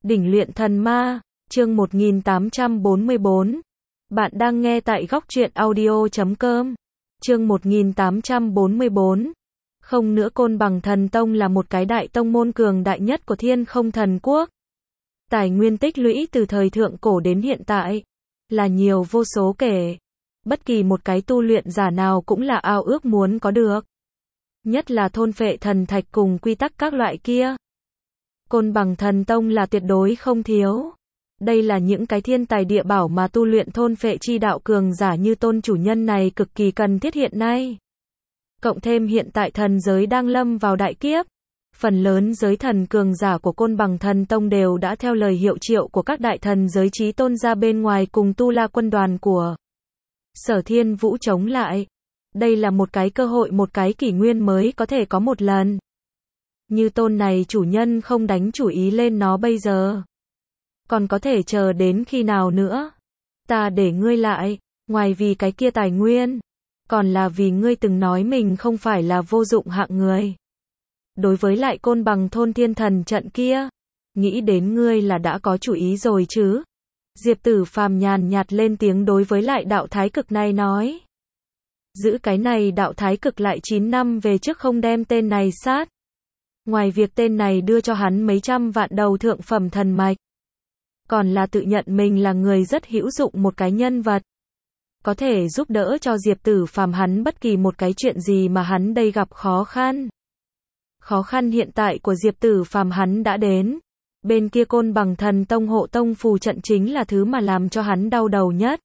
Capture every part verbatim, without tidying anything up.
Đỉnh luyện thần ma, chương một nghìn tám trăm bốn mươi bốn. Bạn đang nghe tại góc truyện audio chấm com. Chương một nghìn tám trăm bốn mươi bốn. Không nữa, Côn Bằng Thần Tông là một cái đại tông môn cường đại nhất của Thiên Không Thần Quốc. Tài nguyên tích lũy từ thời thượng cổ đến hiện tại là nhiều vô số kể. Bất kỳ một cái tu luyện giả nào cũng là ao ước muốn có được. Nhất là thôn phệ thần thạch cùng quy tắc các loại kia. Côn Bằng Thần Tông là tuyệt đối không thiếu. Đây là những cái thiên tài địa bảo mà tu luyện thôn phệ chi đạo cường giả như tôn chủ nhân này cực kỳ cần thiết hiện nay. Cộng thêm hiện tại thần giới đang lâm vào đại kiếp. Phần lớn giới thần cường giả của Côn Bằng Thần Tông đều đã theo lời hiệu triệu của các đại thần giới chí tôn ra bên ngoài cùng tu la quân đoàn của Sở Thiên Vũ chống lại. Đây là một cái cơ hội, một cái kỷ nguyên mới có thể có một lần. Như tôn này chủ nhân không đánh chủ ý lên nó bây giờ, còn có thể chờ đến khi nào nữa? Ta để ngươi lại, ngoài vì cái kia tài nguyên, còn là vì ngươi từng nói mình không phải là vô dụng hạng người. Đối với lại Côn Bằng thôn thiên thần trận kia, nghĩ đến ngươi là đã có chủ ý rồi chứ? Diệp Tử Phàm nhàn nhạt lên tiếng đối với lại đạo thái cực này nói. Giữ cái này đạo thái cực lại chín năm về trước không đem tên này sát. Ngoài việc tên này đưa cho hắn mấy trăm vạn đầu thượng phẩm thần mạch, còn là tự nhận mình là người rất hữu dụng, một cái nhân vật có thể giúp đỡ cho Diệp Tử Phàm hắn bất kỳ một cái chuyện gì mà hắn đây gặp khó khăn. Khó khăn hiện tại của Diệp Tử Phàm hắn đã đến. Bên kia Côn Bằng Thần Tông hộ tông phù trận chính là thứ mà làm cho hắn đau đầu nhất.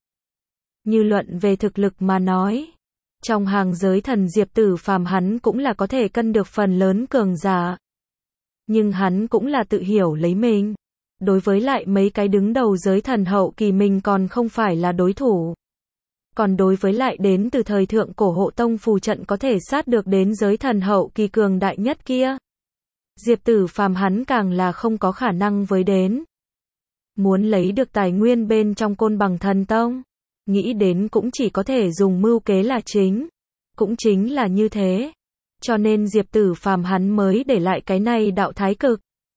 Như luận về thực lực mà nói, trong hàng giới thần Diệp Tử Phàm hắn cũng là có thể cân được phần lớn cường giả. Nhưng hắn cũng là tự hiểu lấy mình. Đối với lại mấy cái đứng đầu giới thần hậu kỳ mình còn không phải là đối thủ. Còn đối với lại đến từ thời thượng cổ hộ tông phù trận có thể sát được đến giới thần hậu kỳ cường đại nhất kia, Diệp Tử Phàm hắn càng là không có khả năng với đến. Muốn lấy được tài nguyên bên trong Côn Bằng Thần Tông, nghĩ đến cũng chỉ có thể dùng mưu kế là chính. Cũng chính là như thế. Cho nên Diệp Tử Phàm hắn mới để lại cái này đạo thái cực.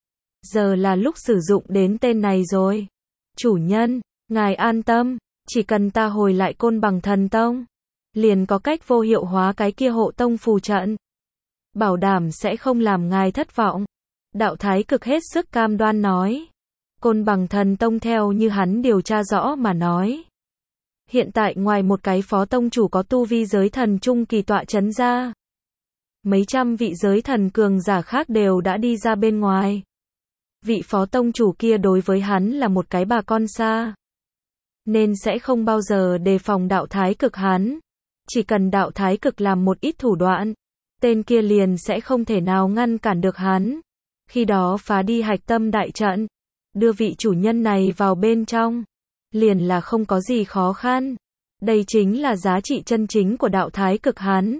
Giờ là lúc sử dụng đến tên này rồi. Chủ nhân, ngài an tâm, chỉ cần ta hồi lại Côn Bằng Thần Tông, liền có cách vô hiệu hóa cái kia hộ tông phù trận. Bảo đảm sẽ không làm ngài thất vọng. Đạo thái cực hết sức cam đoan nói. Côn Bằng Thần Tông theo như hắn điều tra rõ mà nói. Hiện tại ngoài một cái phó tông chủ có tu vi giới thần trung kỳ tọa chấn ra, mấy trăm vị giới thần cường giả khác đều đã đi ra bên ngoài. Vị phó tông chủ kia đối với hắn là một cái bà con xa, nên sẽ không bao giờ đề phòng đạo thái cực hắn. Chỉ cần đạo thái cực làm một ít thủ đoạn, tên kia liền sẽ không thể nào ngăn cản được hắn. Khi đó phá đi hạch tâm đại trận, đưa vị chủ nhân này vào bên trong, liền là không có gì khó khăn. Đây chính là giá trị chân chính của đạo thái cực hắn.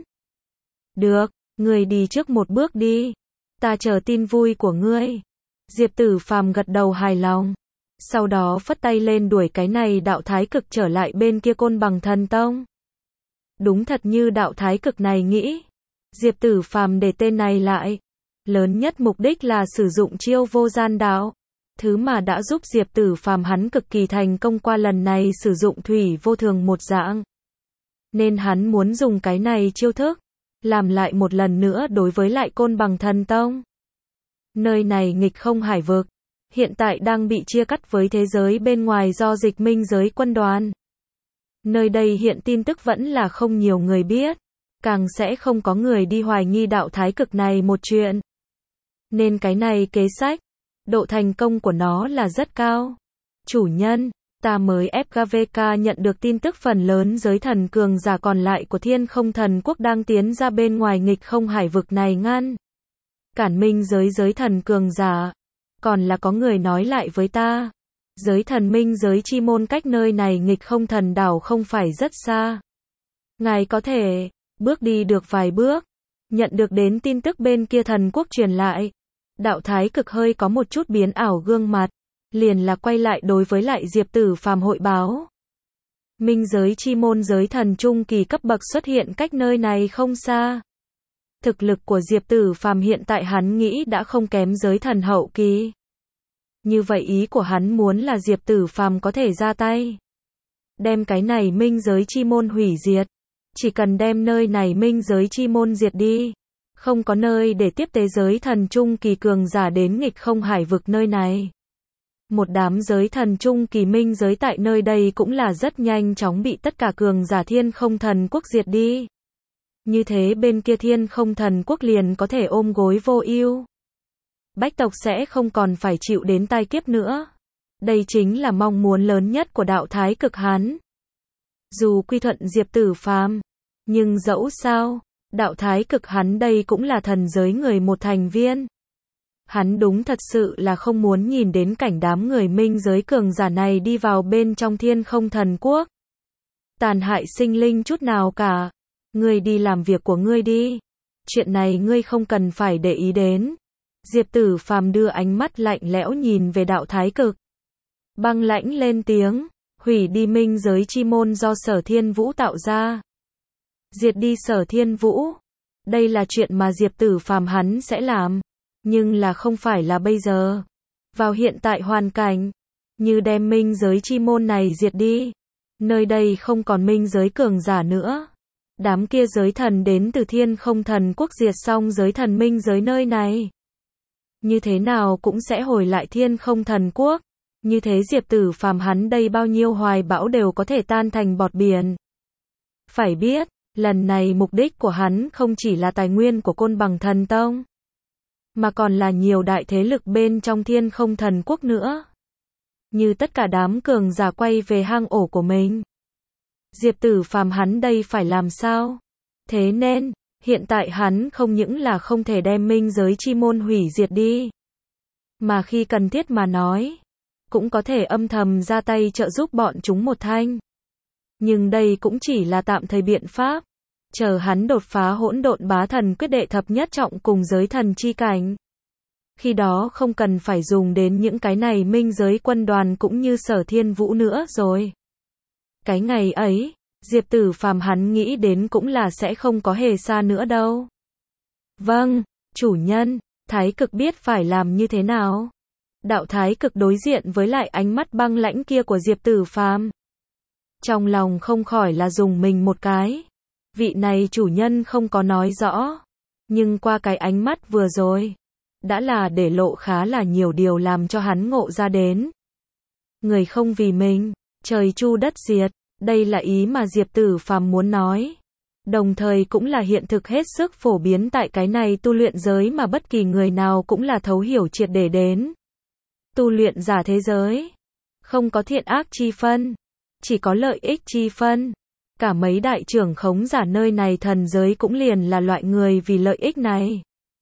Được, ngươi đi trước một bước đi. Ta chờ tin vui của ngươi. Diệp Tử Phàm gật đầu hài lòng. Sau đó phất tay lên đuổi cái này đạo thái cực trở lại bên kia Côn Bằng Thần Tông. Đúng thật như đạo thái cực này nghĩ. Diệp Tử Phàm để tên này lại. Lớn nhất mục đích là sử dụng chiêu vô gian đạo. Thứ mà đã giúp Diệp Tử Phàm hắn cực kỳ thành công qua lần này sử dụng thủy vô thường một dạng. Nên hắn muốn dùng cái này chiêu thức, làm lại một lần nữa đối với lại Côn Bằng Thần Tông. Nơi này nghịch không hải vực, hiện tại đang bị chia cắt với thế giới bên ngoài do dịch minh giới quân đoàn. Nơi đây hiện tin tức vẫn là không nhiều người biết, càng sẽ không có người đi hoài nghi đạo thái cực này một chuyện. Nên cái này kế sách, độ thành công của nó là rất cao. Chủ nhân, ta mới ép ca vê ca nhận được tin tức phần lớn giới thần cường giả còn lại của Thiên Không Thần Quốc đang tiến ra bên ngoài nghịch không hải vực này ngăn cản minh giới giới thần cường giả. Còn là có người nói lại với ta, giới thần minh giới chi môn cách nơi này nghịch không thần đảo không phải rất xa. Ngài có thể bước đi được vài bước, nhận được đến tin tức bên kia thần quốc truyền lại. Đạo thái cực hơi có một chút biến ảo gương mặt, liền là quay lại đối với lại Diệp Tử Phàm hội báo. Minh giới chi môn giới thần trung kỳ cấp bậc xuất hiện cách nơi này không xa. Thực lực của Diệp Tử Phàm hiện tại hắn nghĩ đã không kém giới thần hậu kỳ. Như vậy ý của hắn muốn là Diệp Tử Phàm có thể ra tay. Đem cái này minh giới chi môn hủy diệt. Chỉ cần đem nơi này minh giới chi môn diệt đi. Không có nơi để tiếp tế giới thần trung kỳ cường giả đến nghịch không hải vực nơi này. Một đám giới thần trung kỳ minh giới tại nơi đây cũng là rất nhanh chóng bị tất cả cường giả thiên không thần quốc diệt đi. Như thế bên kia thiên không thần quốc liền có thể ôm gối vô ưu. Bách tộc sẽ không còn phải chịu đến tai kiếp nữa. Đây chính là mong muốn lớn nhất của đạo thái cực hắn. Dù quy thuận Diệp Tử Phàm, nhưng dẫu sao, đạo thái cực hắn đây cũng là thần giới người một thành viên. Hắn đúng thật sự là không muốn nhìn đến cảnh đám người minh giới cường giả này đi vào bên trong thiên không thần quốc. Tàn hại sinh linh chút nào cả. Ngươi đi làm việc của ngươi đi. Chuyện này ngươi không cần phải để ý đến. Diệp Tử Phàm đưa ánh mắt lạnh lẽo nhìn về đạo thái cực. Băng lãnh lên tiếng, hủy đi minh giới chi môn do Sở Thiên Vũ tạo ra. Diệt đi Sở Thiên Vũ. Đây là chuyện mà Diệp Tử Phàm hắn sẽ làm. Nhưng là không phải là bây giờ. Vào hiện tại hoàn cảnh, như đem minh giới chi môn này diệt đi. Nơi đây không còn minh giới cường giả nữa. Đám kia giới thần đến từ thiên không thần quốc diệt xong giới thần minh giới nơi này. Như thế nào cũng sẽ hồi lại thiên không thần quốc. Như thế Diệp Tử Phàm hắn đây bao nhiêu hoài bão đều có thể tan thành bọt biển. Phải biết, lần này mục đích của hắn không chỉ là tài nguyên của Côn Bằng Thần Tông, mà còn là nhiều đại thế lực bên trong thiên không thần quốc nữa. Như tất cả đám cường giả quay về hang ổ của mình. Diệp Tử Phàm hắn đây phải làm sao? Thế nên, hiện tại hắn không những là không thể đem minh giới chi môn hủy diệt đi, mà khi cần thiết mà nói, cũng có thể âm thầm ra tay trợ giúp bọn chúng một thanh. Nhưng đây cũng chỉ là tạm thời biện pháp. Chờ hắn đột phá hỗn độn bá thần quyết đệ thập nhất trọng cùng giới thần chi cảnh. Khi đó không cần phải dùng đến những cái này minh giới quân đoàn cũng như Sở Thiên Vũ nữa rồi. Cái ngày ấy, Diệp Tử Phàm hắn nghĩ đến cũng là sẽ không có hề xa nữa đâu. Vâng, chủ nhân, thái cực biết phải làm như thế nào? Đạo thái cực đối diện với lại ánh mắt băng lãnh kia của Diệp Tử Phàm. Trong lòng không khỏi là dùng mình một cái. Vị này chủ nhân không có nói rõ. Nhưng qua cái ánh mắt vừa rồi, đã là để lộ khá là nhiều điều làm cho hắn ngộ ra đến. Người không vì mình, trời chu đất diệt. Đây là ý mà Diệp Tử Phàm muốn nói. Đồng thời cũng là hiện thực hết sức phổ biến tại cái này tu luyện giới mà bất kỳ người nào cũng là thấu hiểu triệt để đến. Tu luyện giả thế giới, không có thiện ác chi phân, chỉ có lợi ích chi phân. Cả mấy đại trưởng khống giả nơi này thần giới cũng liền là loại người vì lợi ích này.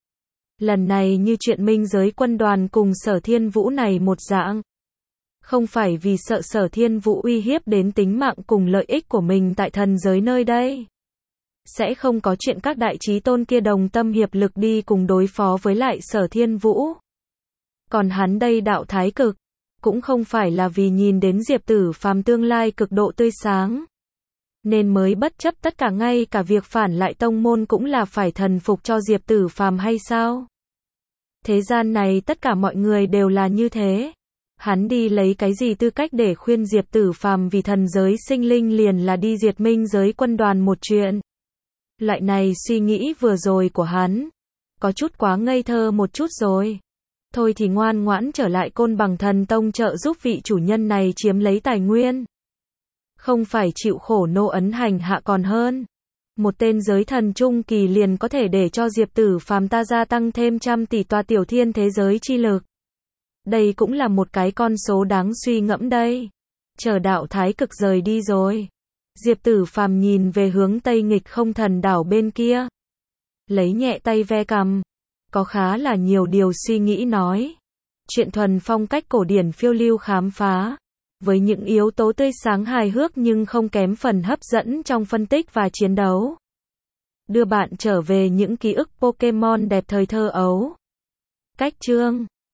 Lần này như chuyện minh giới quân đoàn cùng Sở Thiên Vũ này một dạng. Không phải vì sợ Sở Thiên Vũ uy hiếp đến tính mạng cùng lợi ích của mình tại thần giới nơi đây. Sẽ không có chuyện các đại chí tôn kia đồng tâm hiệp lực đi cùng đối phó với lại Sở Thiên Vũ. Còn hắn đây đạo thái cực, cũng không phải là vì nhìn đến Diệp Tử Phàm tương lai cực độ tươi sáng. Nên mới bất chấp tất cả ngay cả việc phản lại tông môn cũng là phải thần phục cho Diệp Tử Phàm hay sao? Thế gian này tất cả mọi người đều là như thế. Hắn đi lấy cái gì tư cách để khuyên Diệp Tử Phàm vì thần giới sinh linh liền là đi diệt minh giới quân đoàn một chuyện. Loại này suy nghĩ vừa rồi của hắn, có chút quá ngây thơ một chút rồi. Thôi thì ngoan ngoãn trở lại Côn Bằng Thần Tông trợ giúp vị chủ nhân này chiếm lấy tài nguyên. Không phải chịu khổ nô ấn hành hạ còn hơn. Một tên giới thần trung kỳ liền có thể để cho Diệp Tử Phàm ta gia tăng thêm trăm tỷ tòa tiểu thiên thế giới chi lực. Đây cũng là một cái con số đáng suy ngẫm đây. Chờ đạo thái cực rời đi rồi, Diệp Tử Phàm nhìn về hướng Tây Nghịch Không Thần đảo bên kia, lấy nhẹ tay ve cằm, có khá là nhiều điều suy nghĩ nói. Chuyện thuần phong cách cổ điển phiêu lưu khám phá, với những yếu tố tươi sáng hài hước nhưng không kém phần hấp dẫn trong phân tích và chiến đấu. Đưa bạn trở về những ký ức Pokemon đẹp thời thơ ấu. Cách chương